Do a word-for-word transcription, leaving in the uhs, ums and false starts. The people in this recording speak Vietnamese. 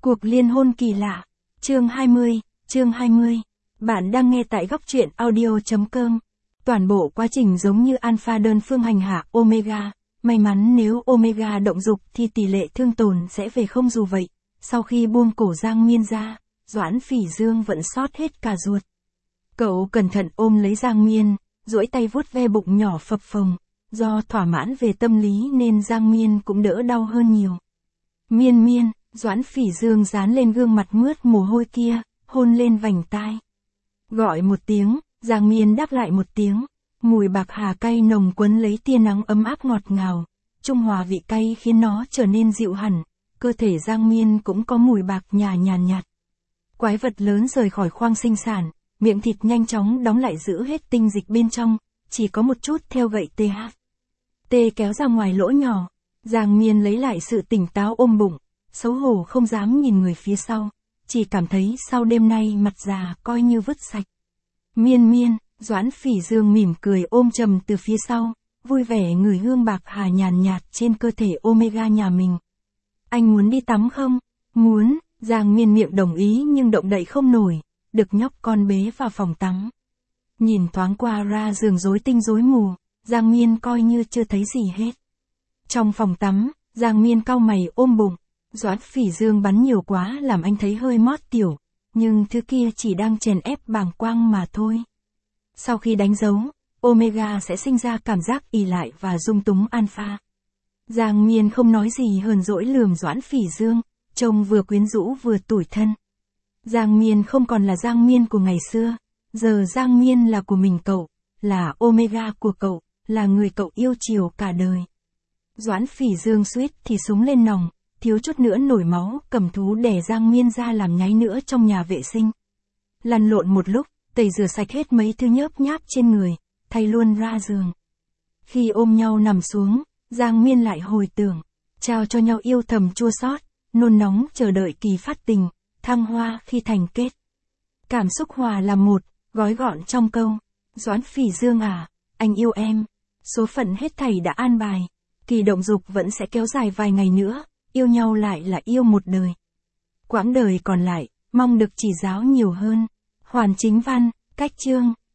Cuộc liên hôn kỳ lạ. Chương hai mươi, chương hai mươi. Bạn đang nghe tại góc truyện audio chấm com. Toàn bộ quá trình giống như alpha đơn phương hành hạ omega. May mắn nếu omega động dục thì tỷ lệ thương tổn sẽ về không, dù vậy. Sau khi buông cổ Giang Miên ra, Doãn Phỉ Dương vẫn sót hết cả ruột. Cậu cẩn thận ôm lấy Giang Miên, duỗi tay vuốt ve bụng nhỏ phập phồng. Do thỏa mãn về tâm lý nên Giang Miên cũng đỡ đau hơn nhiều. Miên Miên, Doãn Phỉ Dương dán lên gương mặt mướt mồ hôi kia, hôn lên vành tai. Gọi một tiếng, Giang Miên đáp lại một tiếng. Mùi bạc hà cay nồng quấn lấy tia nắng ấm áp ngọt ngào. Trung hòa vị cay khiến nó trở nên dịu hẳn. Cơ thể Giang Miên cũng có mùi bạc nhà nhàn nhạt. Quái vật lớn rời khỏi khoang sinh sản, miệng thịt nhanh chóng đóng lại giữ hết tinh dịch bên trong, chỉ có một chút theo gậy tê hát. Tê kéo ra ngoài lỗ nhỏ. Giang Miên lấy lại sự tỉnh táo ôm bụng, xấu hổ không dám nhìn người phía sau, chỉ cảm thấy sau đêm nay mặt già coi như vứt sạch. Miên Miên, Doãn Phỉ Dương mỉm cười ôm chầm từ phía sau, vui vẻ ngửi hương bạc hà nhàn nhạt trên cơ thể omega nhà mình. Anh muốn đi tắm không? Muốn, Giang Miên miệng đồng ý nhưng động đậy không nổi, được nhóc con bế vào phòng tắm. Nhìn thoáng qua ra giường rối tinh rối mù, Giang Miên coi như chưa thấy gì hết. Trong phòng tắm, Giang Miên cau mày ôm bụng. Doãn Phỉ Dương bắn nhiều quá làm anh thấy hơi mót tiểu, nhưng thứ kia chỉ đang chèn ép bàng quang mà thôi. Sau khi đánh dấu, omega sẽ sinh ra cảm giác ỷ lại và dung túng alpha. Giang Miên không nói gì hờn dỗi lườm Doãn Phỉ Dương, trông vừa quyến rũ vừa tủi thân. Giang Miên không còn là Giang Miên của ngày xưa, giờ Giang Miên là của mình cậu, là omega của cậu, là người cậu yêu chiều cả đời. Doãn Phỉ Dương suýt thì súng lên nòng, thiếu chút nữa nổi máu, cầm thú đè Giang Miên ra làm nháy nữa trong nhà vệ sinh. Lăn lộn một lúc, tẩy rửa sạch hết mấy thứ nhớp nháp trên người, thay luôn ra giường. Khi ôm nhau nằm xuống, Giang Miên lại hồi tưởng, trao cho nhau yêu thầm chua xót, nôn nóng chờ đợi kỳ phát tình, thăng hoa khi thành kết. Cảm xúc hòa làm một, gói gọn trong câu, Doãn Phỉ Dương à, anh yêu em. Số phận hết thảy đã an bài, kỳ động dục vẫn sẽ kéo dài vài ngày nữa, yêu nhau lại là yêu một đời. Quãng đời còn lại, mong được chỉ giáo nhiều hơn. Hoàn Chính Văn, cách chương.